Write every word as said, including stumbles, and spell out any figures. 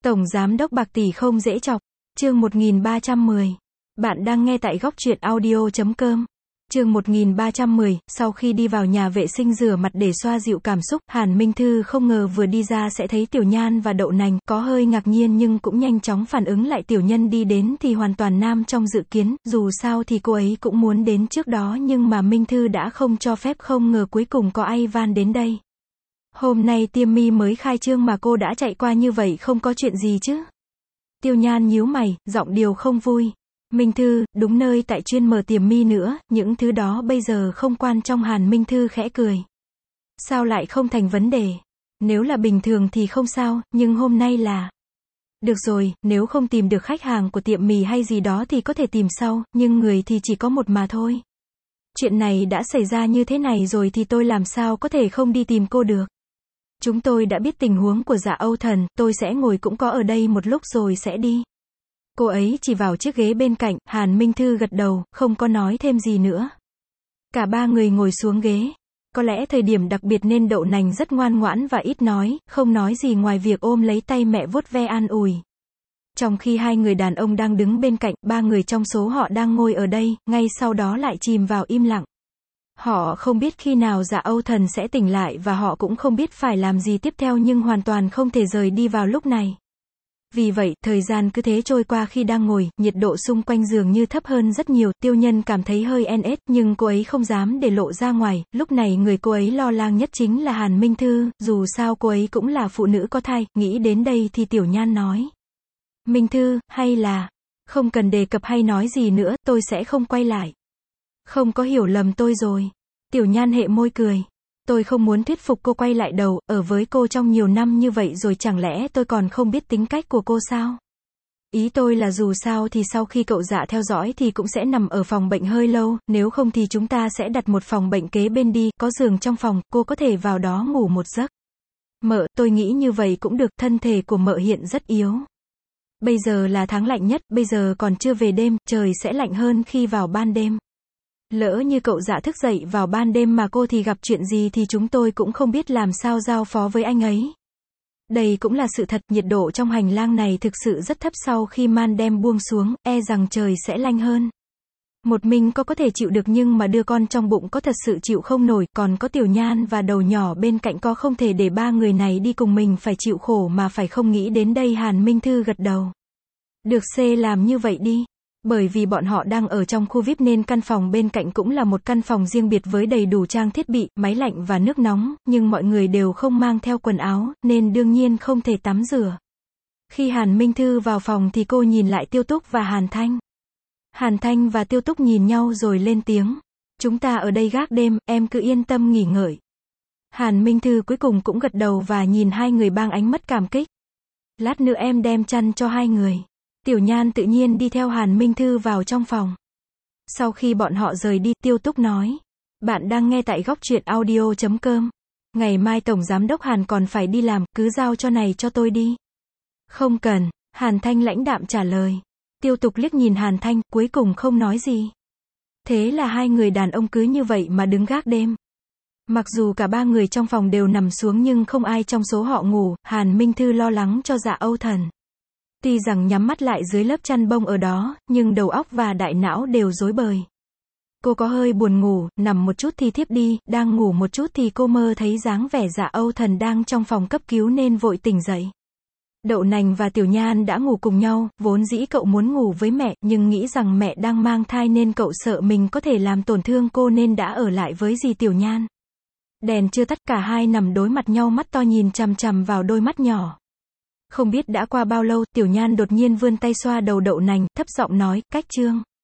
Tổng giám đốc bạc tỷ không dễ chọc. Chương một nghìn ba trăm mười. Bạn đang nghe tại góc truyện audio chấm com. Chương một nghìn ba trăm mười, sau khi đi vào nhà vệ sinh rửa mặt để xoa dịu cảm xúc, Hàn Minh Thư không ngờ vừa đi ra sẽ thấy Tiểu Nhan và Đậu Nành, có hơi ngạc nhiên nhưng cũng nhanh chóng phản ứng lại. Tiểu Nhân đi đến thì hoàn toàn nam trong dự kiến, dù sao thì cô ấy cũng muốn đến trước đó nhưng mà Minh Thư đã không cho phép, không ngờ cuối cùng có ai van đến đây. Hôm nay tiêm mi mới khai trương mà cô đã chạy qua như vậy, không có chuyện gì chứ? Tiêu Nhan nhíu mày, giọng điệu không vui. Minh Thư, đúng nơi tại chuyên mở tiệm mi nữa, những thứ đó bây giờ không quan trọng. Hàn Minh Thư khẽ cười. Sao lại không thành vấn đề? Nếu là bình thường thì không sao, nhưng hôm nay là... Được rồi, nếu không tìm được khách hàng của tiệm mì hay gì đó thì có thể tìm sau, nhưng người thì chỉ có một mà thôi. Chuyện này đã xảy ra như thế này rồi thì tôi làm sao có thể không đi tìm cô được. Chúng tôi đã biết tình huống của Dạ Âu Thần, tôi sẽ ngồi cũng có ở đây một lúc rồi sẽ đi. Cô ấy chỉ vào chiếc ghế bên cạnh, Hàn Minh Thư gật đầu, không có nói thêm gì nữa. Cả ba người ngồi xuống ghế. Có lẽ thời điểm đặc biệt nên Đậu Nành rất ngoan ngoãn và ít nói, không nói gì ngoài việc ôm lấy tay mẹ vuốt ve an ủi. Trong khi hai người đàn ông đang đứng bên cạnh, ba người trong số họ đang ngồi ở đây, ngay sau đó lại chìm vào im lặng. Họ không biết khi nào Dạ Âu Thần sẽ tỉnh lại và họ cũng không biết phải làm gì tiếp theo, nhưng hoàn toàn không thể rời đi vào lúc này. Vì vậy, thời gian cứ thế trôi qua. Khi đang ngồi, nhiệt độ xung quanh dường như thấp hơn rất nhiều. Tiêu Nhân cảm thấy hơi en ét, nhưng cô ấy không dám để lộ ra ngoài. Lúc này người cô ấy lo lắng nhất chính là Hàn Minh Thư, dù sao cô ấy cũng là phụ nữ có thai. Nghĩ đến đây thì Tiểu Nhan nói. Minh Thư, hay là... Không cần đề cập hay nói gì nữa, tôi sẽ không quay lại. Không có hiểu lầm tôi rồi. Tiểu Nhan hệ môi cười. Tôi không muốn thuyết phục cô quay lại đâu, ở với cô trong nhiều năm như vậy rồi chẳng lẽ tôi còn không biết tính cách của cô sao? Ý tôi là dù sao thì sau khi cậu Dạ theo dõi thì cũng sẽ nằm ở phòng bệnh hơi lâu, nếu không thì chúng ta sẽ đặt một phòng bệnh kế bên đi, có giường trong phòng, cô có thể vào đó ngủ một giấc. Mợ, tôi nghĩ như vậy cũng được, thân thể của mợ hiện rất yếu. Bây giờ là tháng lạnh nhất, bây giờ còn chưa về đêm, trời sẽ lạnh hơn khi vào ban đêm. Lỡ như cậu Dạ thức dậy vào ban đêm mà cô thì gặp chuyện gì thì chúng tôi cũng không biết làm sao giao phó với anh ấy. Đây cũng là sự thật, nhiệt độ trong hành lang này thực sự rất thấp, sau khi màn đêm buông xuống, e rằng trời sẽ lạnh hơn. Một mình có có thể chịu được nhưng mà đưa con trong bụng có thật sự chịu không nổi, còn có Tiểu Nhan và Đầu Nhỏ bên cạnh có không thể để ba người này đi cùng mình phải chịu khổ mà phải không. Nghĩ đến đây Hàn Minh Thư gật đầu. Được, C làm như vậy đi. Bởi vì bọn họ đang ở trong khu vi ai pi nên căn phòng bên cạnh cũng là một căn phòng riêng biệt với đầy đủ trang thiết bị, máy lạnh và nước nóng, nhưng mọi người đều không mang theo quần áo, nên đương nhiên không thể tắm rửa. Khi Hàn Minh Thư vào phòng thì cô nhìn lại Tiêu Túc và Hàn Thanh. Hàn Thanh và Tiêu Túc nhìn nhau rồi lên tiếng. Chúng ta ở đây gác đêm, em cứ yên tâm nghỉ ngơi. Hàn Minh Thư cuối cùng cũng gật đầu và nhìn hai người bằng ánh mắt cảm kích. Lát nữa em đem chăn cho hai người. Tiểu Nhan tự nhiên đi theo Hàn Minh Thư vào trong phòng. Sau khi bọn họ rời đi, Tiêu Túc nói. Bạn đang nghe tại góc truyện audio chấm com. Ngày mai Tổng Giám đốc Hàn còn phải đi làm, cứ giao cho này cho tôi đi. Không cần, Hàn Thanh lãnh đạm trả lời. Tiêu Túc liếc nhìn Hàn Thanh, cuối cùng không nói gì. Thế là hai người đàn ông cứ như vậy mà đứng gác đêm. Mặc dù cả ba người trong phòng đều nằm xuống nhưng không ai trong số họ ngủ. Hàn Minh Thư lo lắng cho Dạ Âu Thần. Tuy rằng nhắm mắt lại dưới lớp chăn bông ở đó, nhưng đầu óc và đại não đều rối bời. Cô có hơi buồn ngủ, nằm một chút thì thiếp đi, đang ngủ một chút thì cô mơ thấy dáng vẻ Dạ Âu Thần đang trong phòng cấp cứu nên vội tỉnh dậy. Đậu Nành và Tiểu Nhan đã ngủ cùng nhau, vốn dĩ cậu muốn ngủ với mẹ, nhưng nghĩ rằng mẹ đang mang thai nên cậu sợ mình có thể làm tổn thương cô nên đã ở lại với dì Tiểu Nhan. Đèn chưa tắt, cả hai nằm đối mặt nhau, mắt to nhìn chằm chằm vào đôi mắt nhỏ. Không biết đã qua bao lâu, Tiểu Nhan đột nhiên vươn tay xoa đầu Đậu Nành, thấp giọng nói, cách Trương.